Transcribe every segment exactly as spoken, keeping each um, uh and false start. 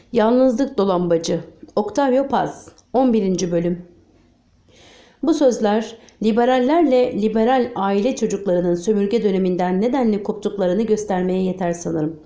Yalnızlık Dolambacı Octavio Paz on birinci Bölüm. Bu sözler liberallerle liberal aile çocuklarının sömürge döneminden nedenli koptuklarını göstermeye yeter sanırım.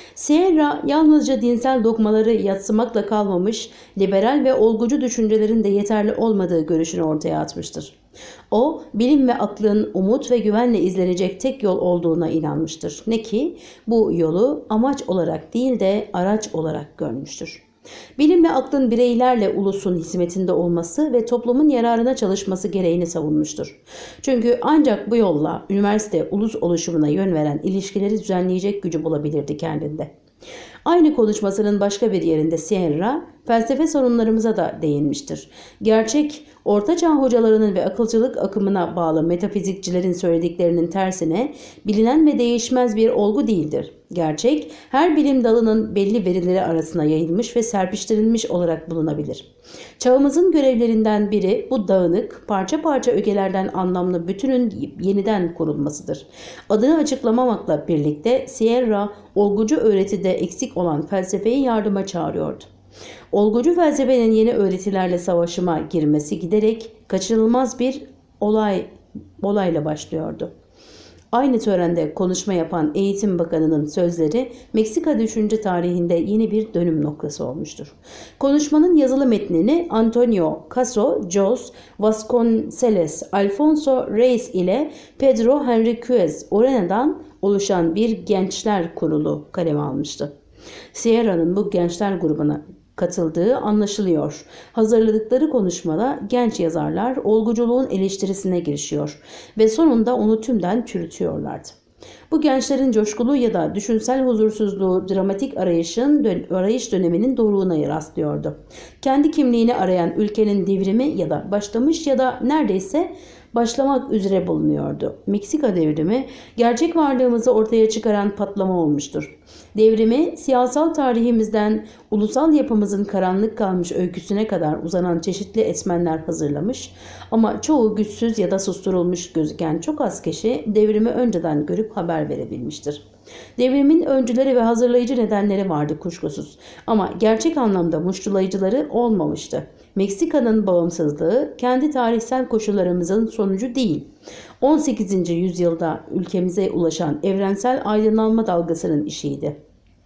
Sierra yalnızca dinsel dogmaları yadsımakla kalmamış, liberal ve olgucu düşüncelerin de yeterli olmadığı görüşünü ortaya atmıştır. O, bilim ve aklın umut ve güvenle izlenecek tek yol olduğuna inanmıştır. Ne ki bu yolu amaç olarak değil de araç olarak görmüştür. Bilim ve aklın bireylerle ulusun hizmetinde olması ve toplumun yararına çalışması gereğini savunmuştur. Çünkü ancak bu yolla üniversite ulus oluşumuna yön veren ilişkileri düzenleyecek gücü bulabilirdi kendinde. Aynı konuşmasının başka bir yerinde Sierra, felsefe sorunlarımıza da değinmiştir. Gerçek, Ortaçağ hocalarının ve akılcılık akımına bağlı metafizikçilerin söylediklerinin tersine bilinen ve değişmez bir olgu değildir. Gerçek, her bilim dalının belli verileri arasına yayılmış ve serpiştirilmiş olarak bulunabilir. Çağımızın görevlerinden biri bu dağınık, parça parça ögelerden anlamlı bütünün yeniden kurulmasıdır. Adını açıklamamakla birlikte Sierra, olgucu öğretide eksik olan felsefeyi yardıma çağırıyordu. Olgucu felsefenin yeni öğretilerle savaşıma girmesi giderek kaçınılmaz bir olay olayla başlıyordu. Aynı törende konuşma yapan Eğitim Bakanı'nın sözleri Meksika düşünce tarihinde yeni bir dönüm noktası olmuştur. Konuşmanın yazılı metnini Antonio Caso, Jos Vasconceles, Alfonso Reyes ile Pedro Henriquez Orena'dan oluşan bir gençler kurulu kaleme almıştı. Sierra'nın bu gençler grubuna katıldığı anlaşılıyor. Hazırladıkları konuşmada genç yazarlar olguculuğun eleştirisine girişiyor ve sonunda onu tümden çürütüyorlardı. Bu gençlerin coşkulu ya da düşünsel huzursuzluğu dramatik arayışın dön arayış döneminin doruğuna rastlıyordu. Kendi kimliğini arayan ülkenin devrimi ya da başlamış ya da neredeyse başlamak üzere bulunuyordu. Meksika devrimi gerçek varlığımızı ortaya çıkaran patlama olmuştur. Devrimi siyasal tarihimizden ulusal yapımızın karanlık kalmış öyküsüne kadar uzanan çeşitli etmenler hazırlamış ama çoğu güçsüz ya da susturulmuş gözüken çok az kişi devrimi önceden görüp haber verebilmiştir. Devrimin öncüleri ve hazırlayıcı nedenleri vardı kuşkusuz ama gerçek anlamda muştulayıcıları olmamıştı. Meksika'nın bağımsızlığı kendi tarihsel koşullarımızın sonucu değil. on sekizinci yüzyılda ülkemize ulaşan evrensel aydınlanma dalgasının işiydi.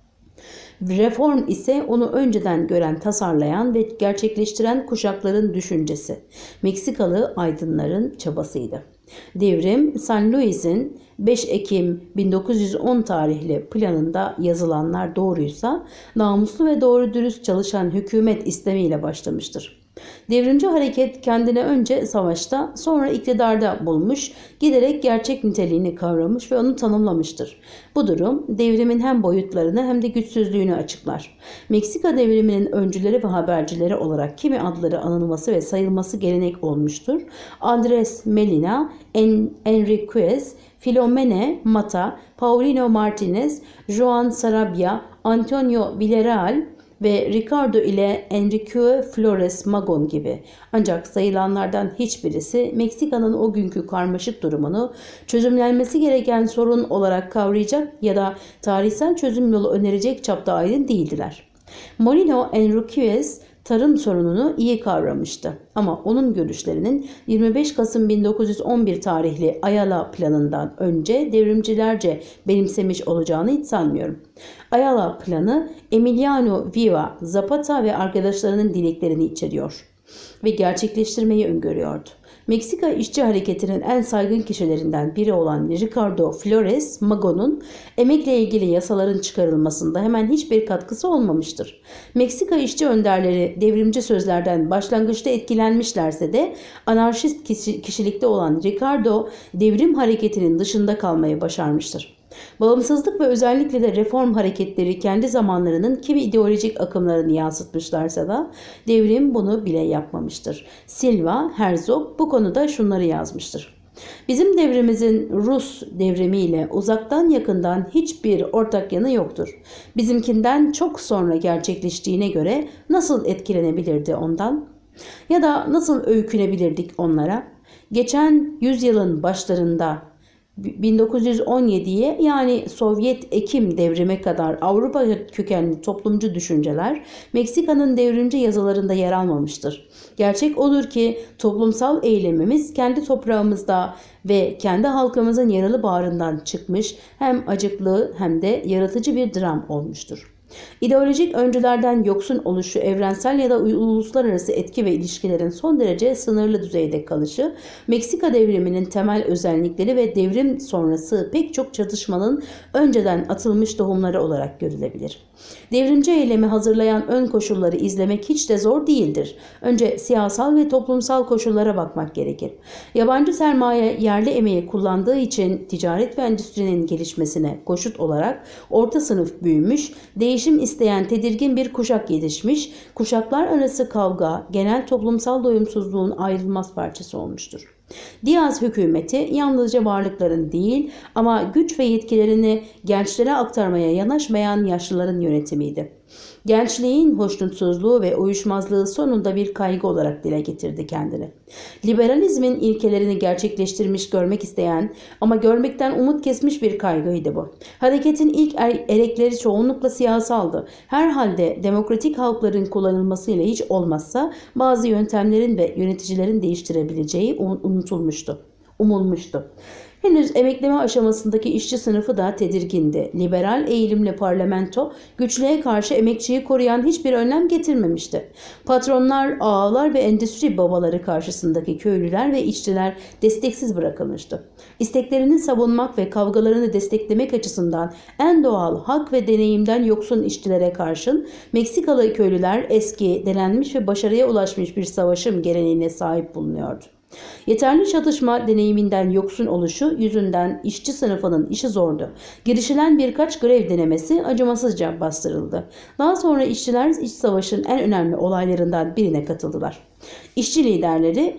Reform ise onu önceden gören, tasarlayan ve gerçekleştiren kuşakların düşüncesi. Meksikalı aydınların çabasıydı. Devrim, San Luis'in beş Ekim bin dokuz yüz on tarihli planında yazılanlar doğruysa, namuslu ve doğru dürüst çalışan hükümet istemiyle başlamıştır. Devrimci hareket kendine önce savaşta, sonra iktidarda bulmuş, giderek gerçek niteliğini kavramış ve onu tanımlamıştır. Bu durum devrimin hem boyutlarını hem de güçsüzlüğünü açıklar. Meksika devriminin öncüleri ve habercileri olarak kimi adları anılması ve sayılması gelenek olmuştur. Andres Melina, en Enriquez, Filomene Mata, Paulino Martinez, Juan Sarabia, Antonio Villarreal ve Ricardo ile Enrique Flores Magón gibi. Ancak sayılanlardan hiçbirisi Meksika'nın o günkü karmaşık durumunu çözümlenmesi gereken sorun olarak kavrayacak ya da tarihsel çözüm yolu önerecek çapta aydın değildiler. Molino Enriquez tarım sorununu iyi kavramıştı ama onun görüşlerinin yirmi beş Kasım bin dokuz yüz on bir tarihli Ayala planından önce devrimcilerce benimsemiş olacağını hiç sanmıyorum. Ayala planı Emiliano Viva, Zapata ve arkadaşlarının dileklerini içeriyor ve gerçekleştirmeyi öngörüyordu. Meksika işçi hareketinin en saygın kişilerinden biri olan Ricardo Flores Magón'un emekle ilgili yasaların çıkarılmasında hemen hiçbir katkısı olmamıştır. Meksika işçi önderleri devrimci sözlerden başlangıçta etkilenmişlerse de anarşist kişilikte olan Ricardo devrim hareketinin dışında kalmayı başarmıştır. Bağımsızlık ve özellikle de reform hareketleri kendi zamanlarının kimi ideolojik akımlarını yansıtmışlarsa da devrim bunu bile yapmamıştır. Silva, Herzog bu konuda şunları yazmıştır. Bizim devrimimizin Rus devrimiyle uzaktan yakından hiçbir ortak yanı yoktur. Bizimkinden çok sonra gerçekleştiğine göre nasıl etkilenebilirdi ondan? Ya da nasıl öykünebilirdik onlara? Geçen yüzyılın başlarında bin dokuz yüz on yediye yani Sovyet Ekim devrime kadar Avrupa kökenli toplumcu düşünceler Meksika'nın devrimci yazılarında yer almamıştır. Gerçek odur ki toplumsal eylemimiz kendi toprağımızda ve kendi halkımızın yaralı bağrından çıkmış hem acıklı hem de yaratıcı bir dram olmuştur. İdeolojik öncülerden yoksun oluşu, evrensel ya da uluslararası etki ve ilişkilerin son derece sınırlı düzeyde kalışı, Meksika devriminin temel özellikleri ve devrim sonrası pek çok çatışmanın önceden atılmış tohumları olarak görülebilir. Devrimci eylemi hazırlayan ön koşulları izlemek hiç de zor değildir. Önce siyasal ve toplumsal koşullara bakmak gerekir. Yabancı sermaye yerli emeği kullandığı için ticaret ve endüstrinin gelişmesine koşut olarak orta sınıf büyümüş, değişim isteyen tedirgin bir kuşak yetişmiş, kuşaklar arası kavga genel toplumsal doyumsuzluğun ayrılmaz parçası olmuştur. Diaz hükümeti yalnızca varlıkların değil ama güç ve yetkilerini gençlere aktarmaya yanaşmayan yaşlıların yönetimiydi. Gençliğin hoşnutsuzluğu ve uyuşmazlığı sonunda bir kaygı olarak dile getirdi kendini. Liberalizmin ilkelerini gerçekleştirmiş görmek isteyen ama görmekten umut kesmiş bir kaygıydı bu. Hareketin ilk er erekleri çoğunlukla siyasaldı. Herhalde demokratik halkların kullanılmasıyla hiç olmazsa bazı yöntemlerin ve yöneticilerin değiştirebileceği unutulmuştu, umulmuştu. Henüz emekleme aşamasındaki işçi sınıfı da tedirgindi. Liberal eğilimle parlamento güçlüğe karşı emekçiyi koruyan hiçbir önlem getirmemişti. Patronlar, ağalar ve endüstri babaları karşısındaki köylüler ve işçiler desteksiz bırakılmıştı. İsteklerini savunmak ve kavgalarını desteklemek açısından en doğal hak ve deneyimden yoksun işçilere karşın Meksikalı köylüler eski, denenmiş ve başarıya ulaşmış bir savaşım geleneğine sahip bulunuyordu. Yeterli çatışma deneyiminden yoksun oluşu yüzünden işçi sınıfının işi zordu. Girişilen birkaç grev denemesi acımasızca bastırıldı. Daha sonra işçiler iç savaşın en önemli olaylarından birine katıldılar. İşçi liderleri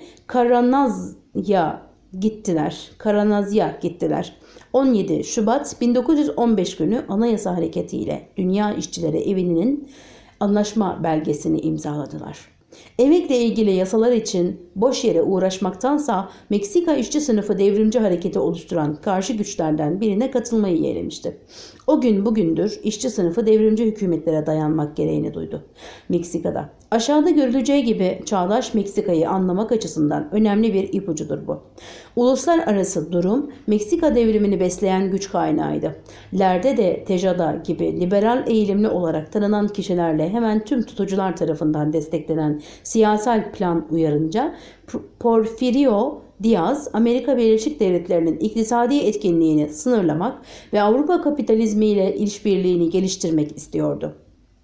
Karanazya gittiler. Karanazya gittiler. on yedi Şubat bin dokuz yüz on beş günü Anayasa Hareketi ile Dünya İşçileri Evi'nin anlaşma belgesini imzaladılar. Emekle ilgili yasalar için boş yere uğraşmaktansa Meksika işçi sınıfı devrimci hareketi oluşturan karşı güçlerden birine katılmayı yeğlemişti. O gün bugündür işçi sınıfı devrimci hükümetlere dayanmak gereğini duydu. Meksika'da. Aşağıda görüleceği gibi çağdaş Meksika'yı anlamak açısından önemli bir ipucudur bu. Uluslararası durum Meksika devrimini besleyen güç kaynağıydı. Lerde de Tejada gibi liberal eğilimli olarak tanınan kişilerle hemen tüm tutucular tarafından desteklenen siyasal plan uyarınca Porfirio Diaz, Amerika Birleşik Devletleri'nin iktisadi etkinliğini sınırlamak ve Avrupa kapitalizmiyle işbirliğini geliştirmek istiyordu.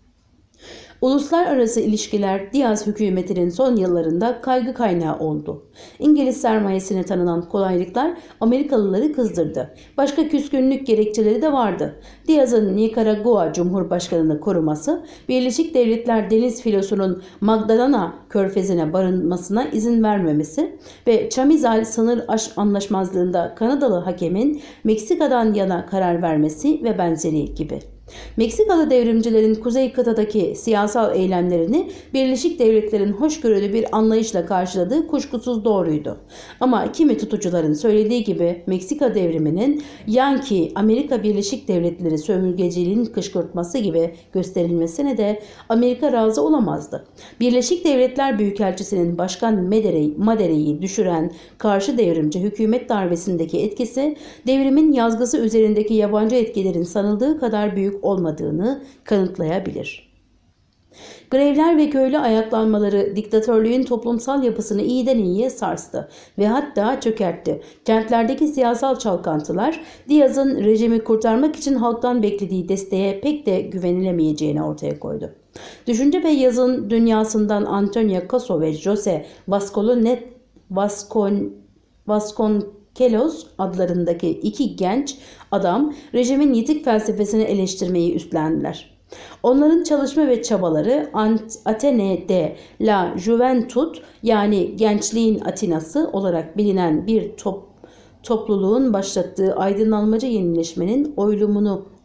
Uluslararası ilişkiler Diaz hükümetinin son yıllarında kaygı kaynağı oldu. İngiliz sermayesine tanınan kolaylıklar Amerikalıları kızdırdı. Başka küskünlük gerekçeleri de vardı. Diaz'ın Nikaragua Cumhurbaşkanı'nı koruması, Birleşik Devletler deniz filosunun Magdalena körfezine barınmasına izin vermemesi ve Chamizal sınır anlaşmazlığında Kanadalı hakemin Meksika'dan yana karar vermesi ve benzeri gibi. Meksikalı devrimcilerin kuzey kıtadaki siyasal eylemlerini Birleşik Devletler'in hoşgörülü bir anlayışla karşıladığı kuşkusuz doğruydu. Ama kimi tutucuların söylediği gibi Meksika devriminin Yankee, Amerika Birleşik Devletleri sömürgeciliğinin kışkırtması gibi gösterilmesine de Amerika razı olamazdı. Birleşik Devletler Büyükelçisi'nin Başkan Madere'yi düşüren karşı devrimci hükümet darbesindeki etkisi devrimin yazgısı üzerindeki yabancı etkilerin sanıldığı kadar büyük olmadığını kanıtlayabilir. Grevler ve köylü ayaklanmaları diktatörlüğün toplumsal yapısını iyiden iyiye sarstı ve hatta çökertti. Kentlerdeki siyasal çalkantılar Diaz'ın rejimi kurtarmak için halktan beklediği desteğe pek de güvenilemeyeceğini ortaya koydu. Düşünce ve yazın dünyasından Antonio Caso ve Jose Vascolonet Vascon Vasconcelos adlarındaki iki genç adam rejimin yitik felsefesini eleştirmeyi üstlendiler. Onların çalışma ve çabaları Ateneo de la Juventud yani gençliğin Atinası olarak bilinen bir top, topluluğun başlattığı aydınlanmacı yenileşmenin oylumunu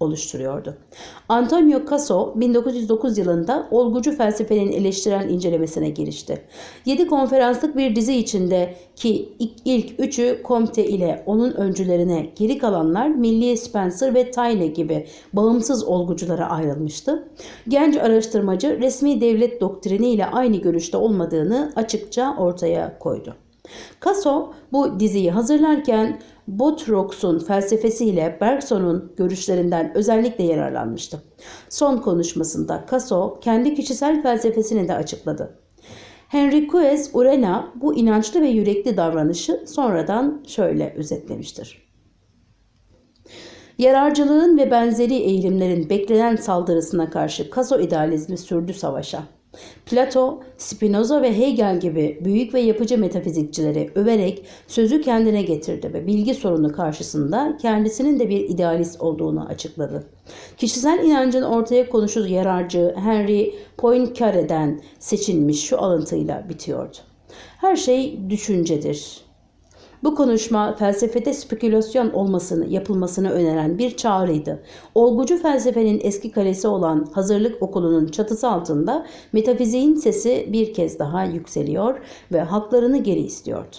oluşturuyordu. Antonio Caso bin dokuz yüz dokuz yılında olgucu felsefenin eleştirel incelemesine girişti. Yedi konferanslık bir dizi içinde ki ilk üçü Comte ile onun öncülerine, geri kalanlar Millie Spencer ve Taine gibi bağımsız olguculara ayrılmıştı. Genç araştırmacı resmi devlet doktrini ile aynı görüşte olmadığını açıkça ortaya koydu. Caso bu diziyi hazırlarken Botrox'un felsefesiyle Bergson'un görüşlerinden özellikle yararlanmıştı. Son konuşmasında Caso kendi kişisel felsefesini de açıkladı. Henriquez Urena bu inançlı ve yürekli davranışı sonradan şöyle özetlemiştir. Yararcılığın ve benzeri eğilimlerin beklenen saldırısına karşı Caso idealizmi sürdü savaşa. Plato, Spinoza ve Hegel gibi büyük ve yapıcı metafizikçileri överek sözü kendine getirdi ve bilgi sorunu karşısında kendisinin de bir idealist olduğunu açıkladı. Kişisel inancın ortaya konuşu yararcı Henri Poincaré'den seçilmiş şu alıntıyla bitiyordu. Her şey düşüncedir. Bu konuşma felsefede spekülasyon olmasını, yapılmasını öneren bir çağrıydı. Olgucu felsefenin eski kalesi olan Hazırlık Okulu'nun çatısı altında metafiziğin sesi bir kez daha yükseliyor ve haklarını geri istiyordu.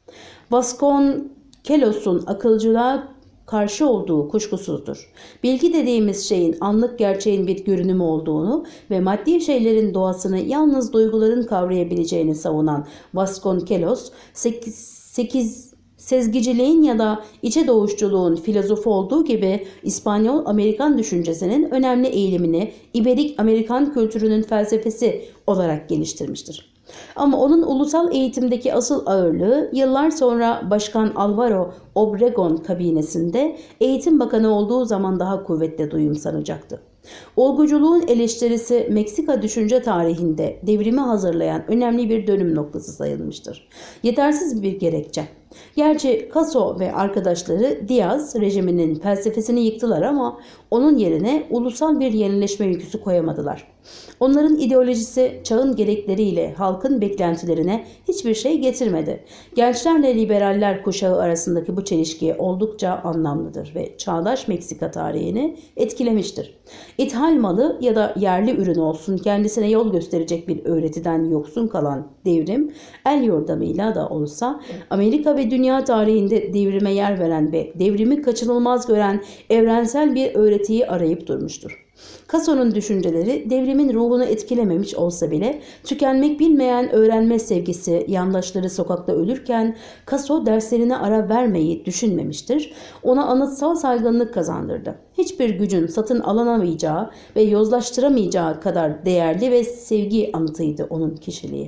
Vasconcelos'un akılcılığa karşı olduğu kuşkusuzdur. Bilgi dediğimiz şeyin anlık gerçeğin bir görünümü olduğunu ve maddi şeylerin doğasını yalnız duyguların kavrayabileceğini savunan Vasconcelos, sekiz sezgiciliğin ya da içe doğuşçuluğun filozofu olduğu gibi İspanyol-Amerikan düşüncesinin önemli eğilimini İberik-Amerikan kültürünün felsefesi olarak geliştirmiştir. Ama onun ulusal eğitimdeki asıl ağırlığı yıllar sonra Başkan Alvaro Obregón kabinesinde Eğitim Bakanı olduğu zaman daha kuvvetle duyumsanacaktı. Olguculuğun eleştirisi Meksika düşünce tarihinde devrimi hazırlayan önemli bir dönüm noktası sayılmıştır. Yetersiz bir gerekçe. Gerçi Caso ve arkadaşları Diaz rejiminin felsefesini yıktılar ama onun yerine ulusal bir yenileşme yüküsü koyamadılar. Onların ideolojisi çağın gerekleriyle halkın beklentilerine hiçbir şey getirmedi. Gençlerle liberaller kuşağı arasındaki bu çelişki oldukça anlamlıdır ve çağdaş Meksika tarihini etkilemiştir. İthal malı ya da yerli ürün olsun kendisine yol gösterecek bir öğretiden yoksun kalan devrim, el yordamıyla da olsa Amerika ve dünya tarihinde devrime yer veren ve devrimi kaçınılmaz gören evrensel bir öğretiyi arayıp durmuştur. Caso'nun düşünceleri devrimin ruhunu etkilememiş olsa bile tükenmek bilmeyen öğrenme sevgisi yandaşları sokakta ölürken Caso derslerine ara vermeyi düşünmemiştir. Ona anıtsal saygınlık kazandırdı. Hiçbir gücün satın alınamayacağı ve yozlaştıramayacağı kadar değerli ve sevgi anıtıydı onun kişiliği.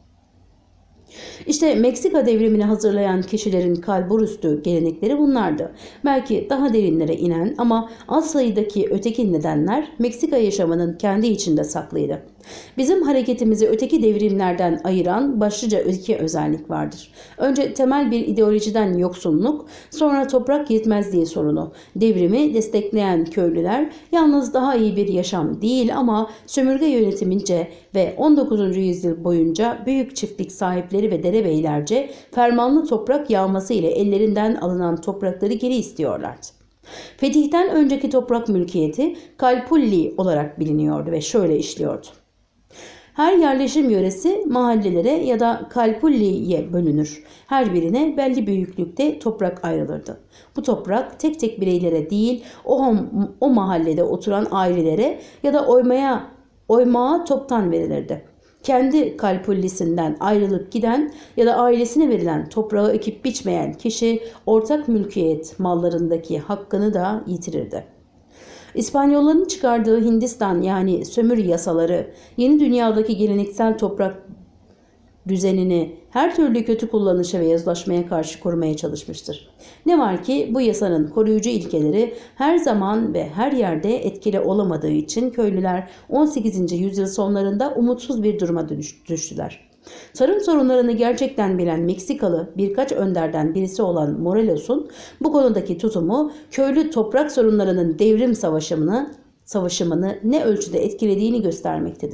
İşte Meksika devrimini hazırlayan kişilerin kalburüstü gelenekleri bunlardı. Belki daha derinlere inen ama az sayıdaki öteki nedenler Meksika yaşamının kendi içinde saklıydı. Bizim hareketimizi öteki devrimlerden ayıran başlıca iki özellik vardır. Önce temel bir ideolojiden yoksunluk, sonra toprak yetmezliği sorunu. Devrimi destekleyen köylüler yalnız daha iyi bir yaşam değil ama sömürge yönetimince ve on dokuzuncu yüzyıl boyunca büyük çiftlik sahipleri ve derebeylerce fermanlı toprak yağması ile ellerinden alınan toprakları geri istiyorlardı. Fetihten önceki toprak mülkiyeti Calpulli olarak biliniyordu ve şöyle işliyordu. Her yerleşim yöresi mahallelere ya da Calpulli'ye bölünür. Her birine belli büyüklükte toprak ayrılırdı. Bu toprak tek tek bireylere değil o, o mahallede oturan ailelere ya da oymaya, oymağa toptan verilirdi. Kendi Calpullisinden ayrılıp giden ya da ailesine verilen toprağı ekip biçmeyen kişi ortak mülkiyet mallarındaki hakkını da yitirirdi. İspanyolların çıkardığı Hindistan yani sömürü yasaları yeni dünyadaki geleneksel toprak düzenini her türlü kötü kullanışa ve yozlaşmaya karşı korumaya çalışmıştır. Ne var ki bu yasanın koruyucu ilkeleri her zaman ve her yerde etkili olamadığı için köylüler on sekizinci yüzyıl sonlarında umutsuz bir duruma düştüler. Tarım sorunlarını gerçekten bilen Meksikalı birkaç önderden birisi olan Morelos'un bu konudaki tutumu köylü toprak sorunlarının devrim savaşımını, savaşımını ne ölçüde etkilediğini göstermektedir.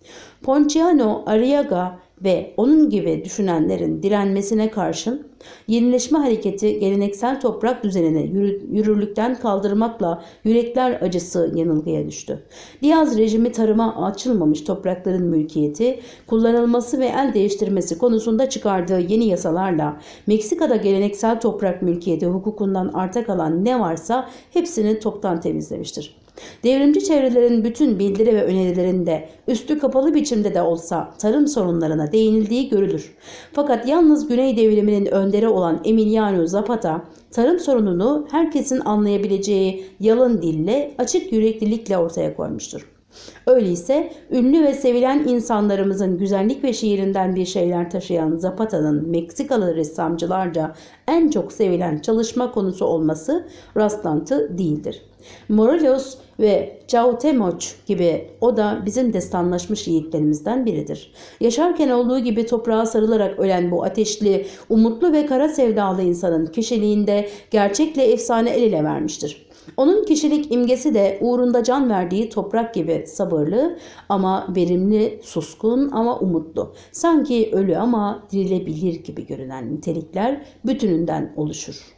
Ponciano, Arriaga ve onun gibi düşünenlerin direnmesine karşın yenileşme hareketi geleneksel toprak düzenini yürü, yürürlükten kaldırmakla yürekler acısı yanılgıya düştü. Diaz rejimi tarıma açılmamış toprakların mülkiyeti, kullanılması ve el değiştirmesi konusunda çıkardığı yeni yasalarla Meksika'da geleneksel toprak mülkiyeti hukukundan arta kalan ne varsa hepsini toptan temizlemiştir. Devrimci çevrelerin bütün bildiri ve önerilerinde üstü kapalı biçimde de olsa tarım sorunlarına değinildiği görülür. Fakat yalnız Güney devriminin önderi olan Emiliano Zapata, tarım sorununu herkesin anlayabileceği yalın dille, açık yüreklilikle ortaya koymuştur. Öyleyse ünlü ve sevilen insanlarımızın güzellik ve şiirinden bir şeyler taşıyan Zapata'nın Meksikalı ressamcılarca en çok sevilen çalışma konusu olması rastlantı değildir. Morelos ve Cuauhtémoc gibi o da bizim destanlaşmış yiğitlerimizden biridir. Yaşarken olduğu gibi toprağa sarılarak ölen bu ateşli, umutlu ve kara sevdalı insanın kişiliğinde gerçekle efsane el ele vermiştir. Onun kişilik imgesi de uğrunda can verdiği toprak gibi sabırlı ama verimli, suskun ama umutlu. Sanki ölü ama dirilebilir gibi görünen nitelikler bütününden oluşur.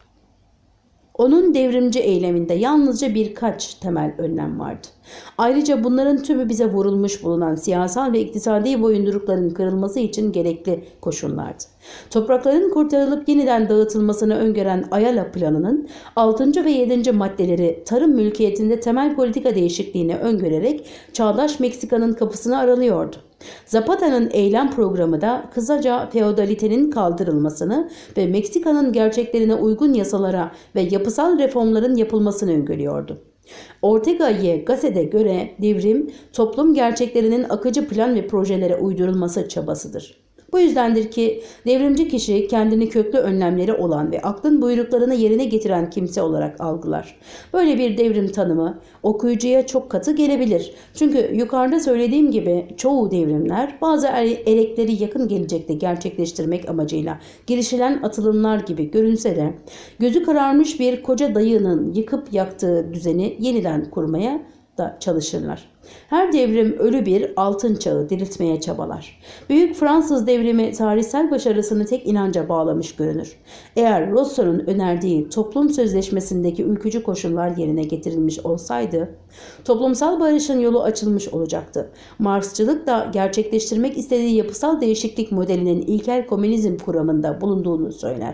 Onun devrimci eyleminde yalnızca birkaç temel önlem vardı. Ayrıca bunların tümü bize vurulmuş bulunan siyasal ve iktisadi boyundurukların kırılması için gerekli koşullardı. Toprakların kurtarılıp yeniden dağıtılmasını öngören Ayala planının altıncı ve yedinci maddeleri tarım mülkiyetinde temel politika değişikliğini öngörerek çağdaş Meksika'nın kapısını aralıyordu. Zapata'nın eylem programı da kısaca feodalitenin kaldırılmasını ve Meksika'nın gerçeklerine uygun yasalara ve yapısal reformların yapılmasını öngörüyordu. Ortega y Gasset'e göre devrim, toplum gerçeklerinin akıcı plan ve projelere uydurulması çabasıdır. Bu yüzdendir ki devrimci kişi kendini köklü önlemleri olan ve aklın buyruklarını yerine getiren kimse olarak algılar. Böyle bir devrim tanımı okuyucuya çok katı gelebilir. Çünkü yukarıda söylediğim gibi çoğu devrimler bazı erekleri yakın gelecekte gerçekleştirmek amacıyla girişilen atılımlar gibi görünse de gözü kararmış bir koca dayının yıkıp yaktığı düzeni yeniden kurmaya da çalışırlar. Her devrim ölü bir altın çağı diriltmeye çabalar. Büyük Fransız devrimi tarihsel başarısını tek inanca bağlamış görünür. Eğer Rousseau'nun önerdiği toplum sözleşmesindeki ülkücü koşullar yerine getirilmiş olsaydı, toplumsal barışın yolu açılmış olacaktı. Marksçılık da gerçekleştirmek istediği yapısal değişiklik modelinin ilkel komünizm kuramında bulunduğunu söyler.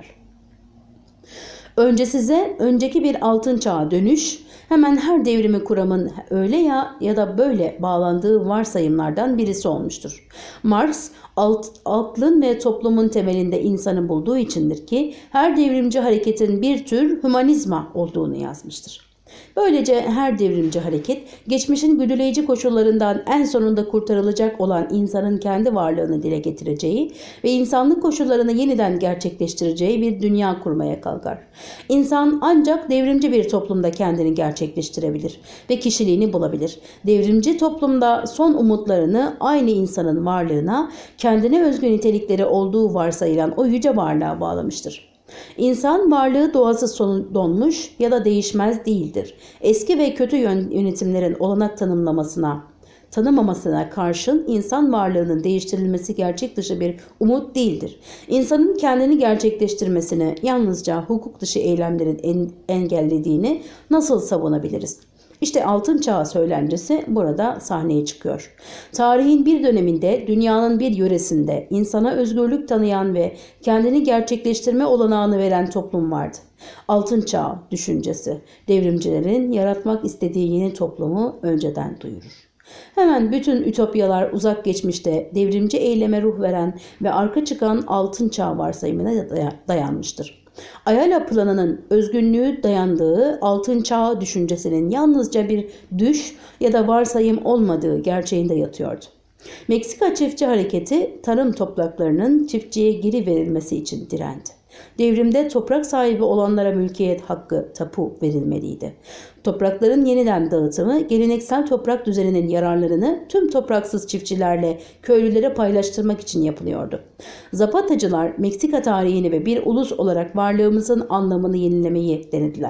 Önce size önceki bir altın çağa dönüş, hemen her devrimi kuramın öyle ya ya da böyle bağlandığı varsayımlardan birisi olmuştur. Marx, alt, aklın ve toplumun temelinde insanı bulduğu içindir ki her devrimci hareketin bir tür hümanizma olduğunu yazmıştır. Böylece her devrimci hareket, geçmişin güdüleyici koşullarından en sonunda kurtarılacak olan insanın kendi varlığını dile getireceği ve insanlık koşullarını yeniden gerçekleştireceği bir dünya kurmaya kalkar. İnsan ancak devrimci bir toplumda kendini gerçekleştirebilir ve kişiliğini bulabilir. Devrimci toplumda son umutlarını aynı insanın varlığına, kendine özgü nitelikleri olduğu varsayılan o yüce varlığa bağlamıştır. İnsan varlığı doğası donmuş ya da değişmez değildir. Eski ve kötü yönetimlerin olanak tanımlamasına, tanımamasına karşın insan varlığının değiştirilmesi gerçek dışı bir umut değildir. İnsanın kendini gerçekleştirmesini yalnızca hukuk dışı eylemlerin en, engellediğini nasıl savunabiliriz? İşte altın çağı söylencesi burada sahneye çıkıyor. Tarihin bir döneminde dünyanın bir yöresinde insana özgürlük tanıyan ve kendini gerçekleştirme olanağını veren toplum vardı. Altın çağı düşüncesi devrimcilerin yaratmak istediği yeni toplumu önceden duyurur. Hemen bütün ütopyalar uzak geçmişte devrimci eyleme ruh veren ve arka çıkan altın çağ varsayımına dayanmıştır. Ayala planının özgünlüğü dayandığı altın çağ düşüncesinin yalnızca bir düş ya da varsayım olmadığı gerçeğinde yatıyordu. Meksika çiftçi hareketi tarım topraklarının çiftçiye geri verilmesi için direndi. Devrimde toprak sahibi olanlara mülkiyet hakkı, tapu verilmeliydi. Toprakların yeniden dağıtımı, geleneksel toprak düzeninin yararlarını tüm topraksız çiftçilerle köylülere paylaştırmak için yapılıyordu. Zapatacılar Meksika tarihini ve bir ulus olarak varlığımızın anlamını yenilemeyi denediler.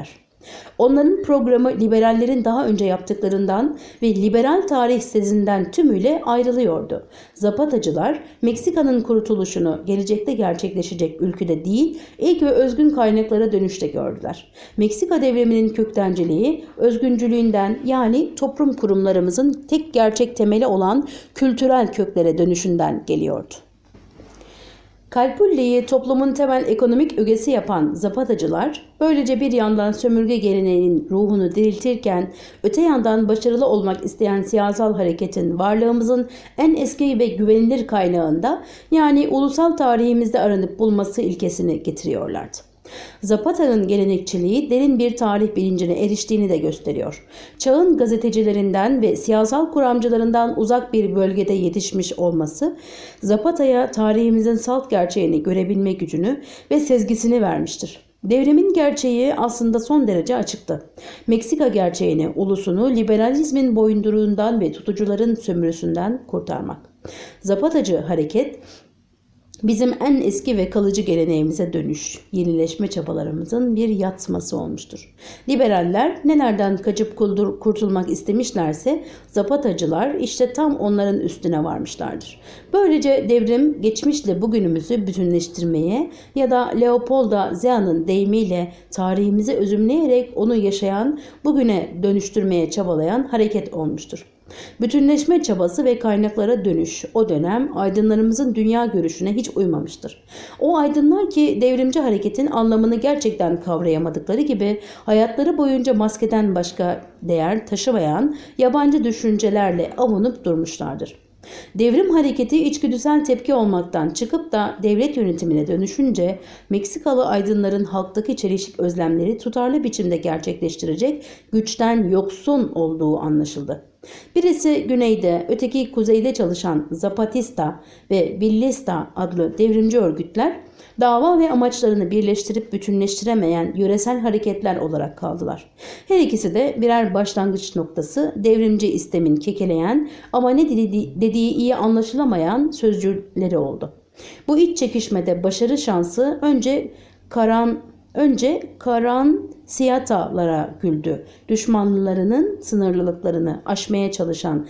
Onların programı liberallerin daha önce yaptıklarından ve liberal tarih sezinden tümüyle ayrılıyordu. Zapatacılar Meksika'nın kurtuluşunu gelecekte gerçekleşecek ülkede değil, ilk ve özgün kaynaklara dönüşte gördüler. Meksika devriminin köktenciliği özgüncülüğünden, yani toplum kurumlarımızın tek gerçek temeli olan kültürel köklere dönüşünden geliyordu. Calpulli'yi toplumun temel ekonomik ögesi yapan Zapatacılar, böylece bir yandan sömürge geleneğinin ruhunu diriltirken, öte yandan başarılı olmak isteyen siyasal hareketin varlığımızın en eski ve güvenilir kaynağında, yani ulusal tarihimizde aranıp bulması ilkesini getiriyorlardı. Zapata'nın gelenekçiliği derin bir tarih bilincine eriştiğini de gösteriyor. Çağın gazetecilerinden ve siyasal kuramcılarından uzak bir bölgede yetişmiş olması, Zapata'ya tarihimizin salt gerçeğini görebilme gücünü ve sezgisini vermiştir. Devrimin gerçeği aslında son derece açıktı. Meksika gerçeğini, ulusunu liberalizmin boyunduruğundan ve tutucuların sömürüsünden kurtarmak. Zapatacı hareket, bizim en eski ve kalıcı geleneğimize dönüş, yenileşme çabalarımızın bir yatsıması olmuştur. Liberaller nelerden kaçıp kurtulmak istemişlerse Zapatacılar işte tam onların üstüne varmışlardır. Böylece devrim geçmişle bugünümüzü bütünleştirmeye ya da Leopoldo Zea'nın deyimiyle tarihimizi özümleyerek onu yaşayan, bugüne dönüştürmeye çabalayan hareket olmuştur. Bütünleşme çabası ve kaynaklara dönüş o dönem aydınlarımızın dünya görüşüne hiç uymamıştır. O aydınlar ki devrimci hareketin anlamını gerçekten kavrayamadıkları gibi hayatları boyunca maskeden başka değer taşımayan yabancı düşüncelerle avunup durmuşlardır. Devrim hareketi içgüdüsel tepki olmaktan çıkıp da devlet yönetimine dönüşünce Meksikalı aydınların halktaki çelişik özlemleri tutarlı biçimde gerçekleştirecek güçten yoksun olduğu anlaşıldı. Birisi güneyde, öteki kuzeyde çalışan Zapatista ve Villista adlı devrimci örgütler, dava ve amaçlarını birleştirip bütünleştiremeyen yöresel hareketler olarak kaldılar. Her ikisi de birer başlangıç noktası, devrimci istemin kekeleyen ama ne dediği iyi anlaşılamayan sözcükleri oldu. Bu iç çekişmede başarı şansı önce karan Önce Karansiyatalara güldü. Düşmanlarının sınırlılıklarını aşmaya çalışan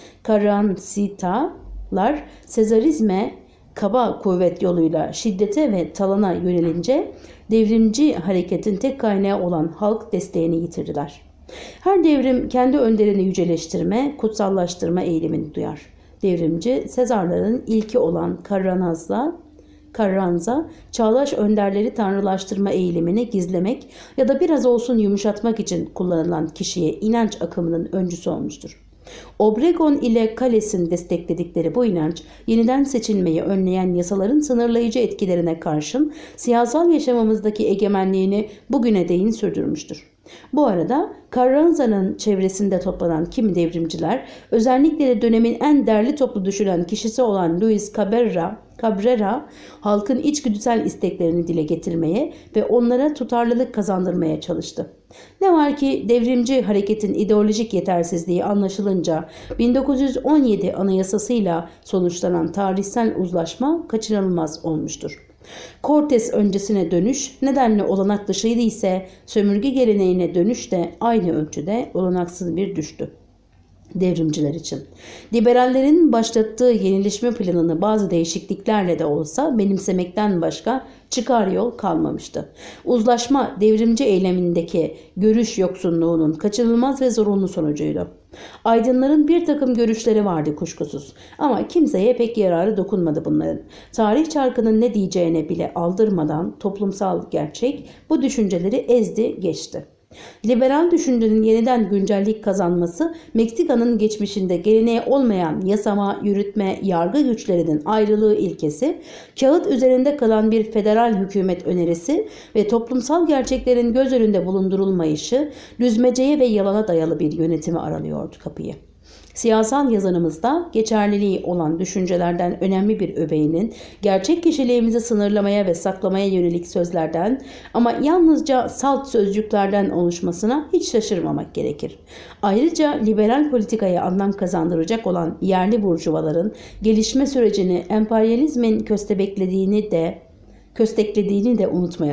Karansitalar Sezarizme kaba kuvvet yoluyla şiddete ve talana yönelince devrimci hareketin tek kaynağı olan halk desteğini yitirdiler. Her devrim kendi önderini yüceleştirme, kutsallaştırma eğilimini duyar. Devrimci Sezarların ilki olan Carranza Carranza, çağdaş önderleri tanrılaştırma eğilimini gizlemek ya da biraz olsun yumuşatmak için kullanılan kişiye inanç akımının öncüsü olmuştur. Obregon ile Cales'in destekledikleri bu inanç, yeniden seçilmeyi önleyen yasaların sınırlayıcı etkilerine karşın siyasal yaşamımızdaki egemenliğini bugüne değin sürdürmüştür. Bu arada Carranza'nın çevresinde toplanan kimi devrimciler, özellikle de dönemin en derli toplu düşünen kişisi olan Luis Cabrera, Cabrera, halkın içgüdüsel isteklerini dile getirmeye ve onlara tutarlılık kazandırmaya çalıştı. Ne var ki devrimci hareketin ideolojik yetersizliği anlaşılınca bin dokuz yüz on yedi Anayasasıyla sonuçlanan tarihsel uzlaşma kaçınılmaz olmuştur. Cortes öncesine dönüş nedenle olanak dışıydı ise sömürge geleneğine dönüş de aynı ölçüde olanaksız bir düştü devrimciler için. Liberallerin başlattığı yenileşme planını bazı değişikliklerle de olsa benimsemekten başka çıkar yol kalmamıştı. Uzlaşma devrimci eylemindeki görüş yoksunluğunun kaçınılmaz ve zorunlu sonucuydu. Aydınların bir takım görüşleri vardı kuşkusuz ama kimseye pek yararı dokunmadı bunların. Tarih çarkının ne diyeceğine bile aldırmadan toplumsal gerçek bu düşünceleri ezdi geçti. Liberal düşüncenin yeniden güncellik kazanması, Meksika'nın geçmişinde geleneği olmayan yasama, yürütme, yargı güçlerinin ayrılığı ilkesi, kağıt üzerinde kalan bir federal hükümet önerisi ve toplumsal gerçeklerin göz önünde bulundurulmayışı, düzmeceye ve yalana dayalı bir yönetimi aralıyordu kapıyı. Siyasal yazınımızda geçerliliği olan düşüncelerden önemli bir öbeğinin gerçek kişiliğimizi sınırlamaya ve saklamaya yönelik sözlerden ama yalnızca salt sözcüklerden oluşmasına hiç şaşırmamak gerekir. Ayrıca liberal politikaya anlam kazandıracak olan yerli burjuvaların gelişme sürecini emperyalizmin köstebeklediğini de kösteklediğini de unutmayalım.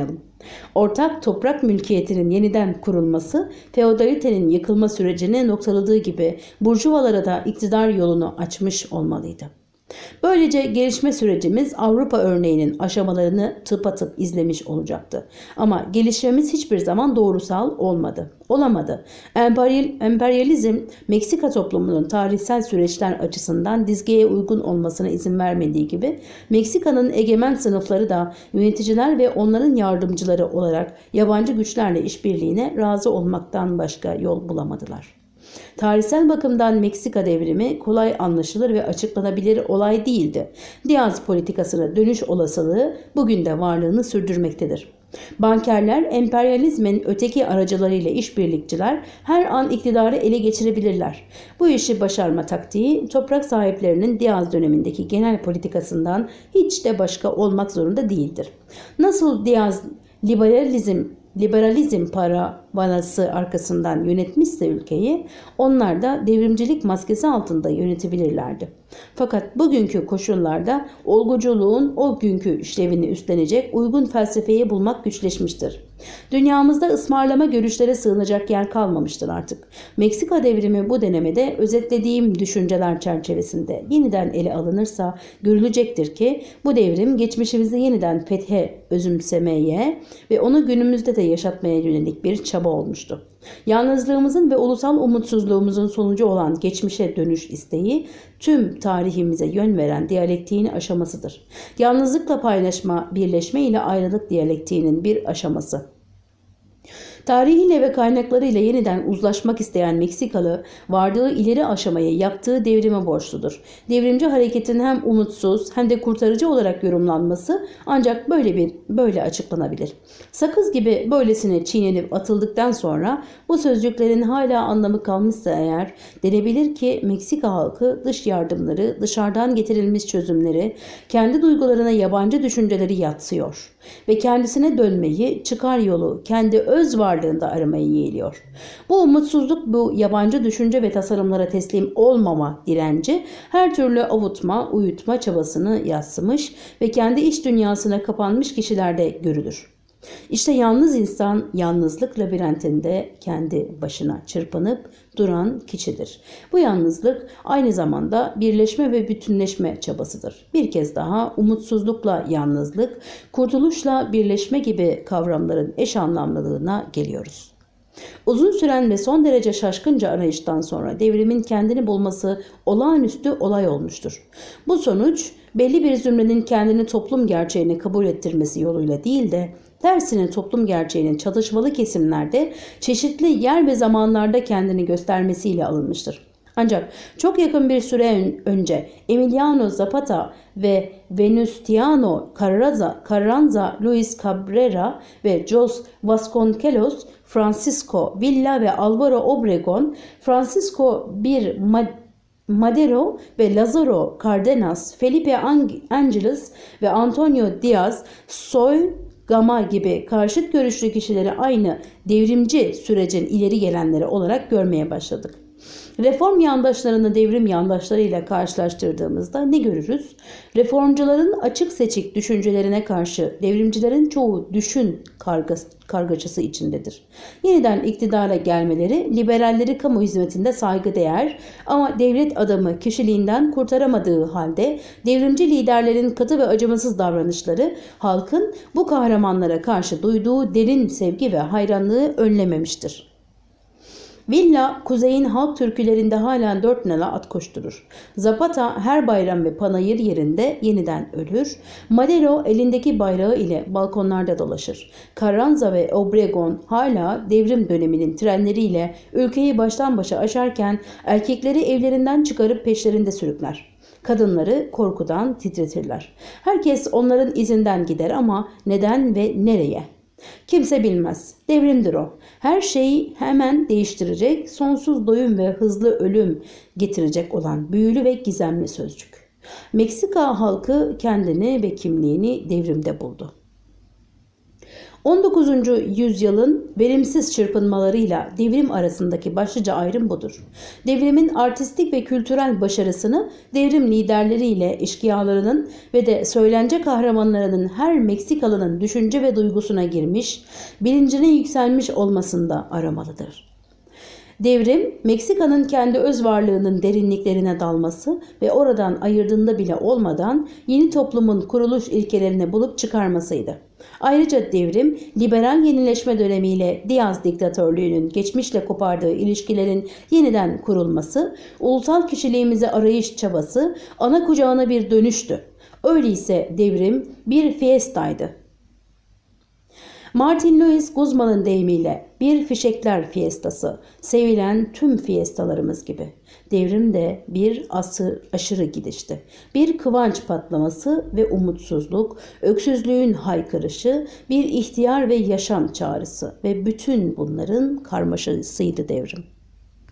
Ortak toprak mülkiyetinin yeniden kurulması, feodalitenin yıkılma sürecini noktaladığı gibi burjuvalara da iktidar yolunu açmış olmalıydı. Böylece gelişme sürecimiz Avrupa örneğinin aşamalarını tıpatıp izlemiş olacaktı. Ama gelişmemiz hiçbir zaman doğrusal olmadı. Olamadı. Emperyal, emperyalizm Meksika toplumunun tarihsel süreçler açısından dizgeye uygun olmasına izin vermediği gibi Meksika'nın egemen sınıfları da yöneticiler ve onların yardımcıları olarak yabancı güçlerle işbirliğine razı olmaktan başka yol bulamadılar. Tarihsel bakımdan Meksika devrimi kolay anlaşılır ve açıklanabilir olay değildi. Diaz politikasına dönüş olasılığı bugün de varlığını sürdürmektedir. Bankerler, emperyalizmin öteki aracılarıyla işbirlikçiler her an iktidarı ele geçirebilirler. Bu işi başarma taktiği toprak sahiplerinin Diaz dönemindeki genel politikasından hiç de başka olmak zorunda değildir. Nasıl Diaz liberalizm liberalizm paravanası arkasından yönetmişse ülkeyi, onlar da devrimcilik maskesi altında yönetebilirlerdi. Fakat bugünkü koşullarda olguculuğun o günkü işlevini üstlenecek uygun felsefeyi bulmak güçleşmiştir. Dünyamızda ısmarlama görüşlere sığınacak yer kalmamıştır artık. Meksika devrimi bu denemede özetlediğim düşünceler çerçevesinde yeniden ele alınırsa görülecektir ki bu devrim geçmişimizi yeniden fethe özümsemeye ve onu günümüzde de yaşatmaya yönelik bir çaba olmuştu. Yalnızlığımızın ve ulusal umutsuzluğumuzun sonucu olan geçmişe dönüş isteği tüm tarihimize yön veren diyalektiğin aşamasıdır. Yalnızlıkla paylaşma, birleşme ile ayrılık diyalektiğinin bir aşaması. Tarihiyle ve kaynaklarıyla yeniden uzlaşmak isteyen Meksikalı, vardığı ileri aşamayı yaptığı devrime borçludur. Devrimci hareketin hem umutsuz hem de kurtarıcı olarak yorumlanması ancak böyle bir böyle açıklanabilir. Sakız gibi böylesine çiğnenip atıldıktan sonra bu sözcüklerin hala anlamı kalmışsa eğer denebilir ki Meksika halkı dış yardımları, dışarıdan getirilmiş çözümleri, kendi duygularına yabancı düşünceleri yatsıyor ve kendisine dönmeyi, çıkar yolu, kendi öz varlığında aramayı yeğliyor. Bu umutsuzluk, bu yabancı düşünce ve tasarımlara teslim olmama direnci her türlü avutma, uyutma çabasını yadsımış ve kendi iç dünyasına kapanmış kişilerde görülür. İşte yalnız insan yalnızlık labirentinde kendi başına çırpınıp duran kişidir. Bu yalnızlık aynı zamanda birleşme ve bütünleşme çabasıdır. Bir kez daha umutsuzlukla yalnızlık, kurtuluşla birleşme gibi kavramların eş anlamlılığına geliyoruz. Uzun süren ve son derece şaşkınca arayıştan sonra devrimin kendini bulması olağanüstü olay olmuştur. Bu sonuç belli bir zümrenin kendini toplum gerçeğine kabul ettirmesi yoluyla değil de tersine toplum gerçeğinin çatışmalı kesimlerde çeşitli yer ve zamanlarda kendini göstermesiyle alınmıştır. Ancak çok yakın bir süre önce Emiliano Zapata ve Venustiano Carranza, Carranza, Luis Cabrera ve Jos Vasconcelos, Francisco Villa ve Álvaro Obregón, Francisco bir Madero ve Lázaro Cárdenas, Felipe Ángeles ve Antonio Díaz Soy Gama gibi karşıt görüşlü kişileri aynı devrimci sürecin ileri gelenleri olarak görmeye başladık. Reform yandaşlarını devrim yandaşlarıyla karşılaştırdığımızda ne görürüz? Reformcuların açık seçik düşüncelerine karşı devrimcilerin çoğu düşün kargası, kargaçası içindedir. Yeniden iktidara gelmeleri liberalleri kamu hizmetinde saygıdeğer ama devlet adamı kişiliğinden kurtaramadığı halde devrimci liderlerin katı ve acımasız davranışları halkın bu kahramanlara karşı duyduğu derin sevgi ve hayranlığı önlememiştir. Villa, kuzeyin halk türkülerinde halen dört nala at koşturur. Zapata her bayram ve panayır yerinde yeniden ölür. Madero elindeki bayrağı ile balkonlarda dolaşır. Carranza ve Obregón hala devrim döneminin trenleriyle ülkeyi baştan başa aşarken erkekleri evlerinden çıkarıp peşlerinde sürükler. Kadınları korkudan titretirler. Herkes onların izinden gider ama neden ve nereye? Kimse bilmez. Devrimdir o. Her şeyi hemen değiştirecek, sonsuz doyum ve hızlı ölüm getirecek olan büyülü ve gizemli sözcük. Meksika halkı kendini ve kimliğini devrimde buldu. on dokuzuncu yüzyılın verimsiz çırpınmalarıyla devrim arasındaki başlıca ayrım budur. Devrimin artistik ve kültürel başarısını devrim liderleriyle eşkıyalarının ve de söylence kahramanlarının her Meksikalı'nın düşünce ve duygusuna girmiş, bilincine yükselmiş olmasında aramalıdır. Devrim, Meksika'nın kendi öz varlığının derinliklerine dalması ve oradan ayırdığında bile olmadan yeni toplumun kuruluş ilkelerini bulup çıkarmasıydı. Ayrıca devrim, liberal yenileşme dönemiyle Diaz diktatörlüğünün geçmişle kopardığı ilişkilerin yeniden kurulması, ulusal kişiliğimize arayış çabası, ana kucağına bir dönüştü. Öyleyse devrim bir fiestaydı. Martin Louis Guzman'ın deyimiyle bir fişekler fiestası, sevilen tüm fiestalarımız gibi. Devrim de bir asır, aşırı gidişti. Bir kıvanç patlaması ve umutsuzluk, öksüzlüğün haykırışı, bir ihtiyar ve yaşam çağrısı ve bütün bunların karmaşasıydı devrim.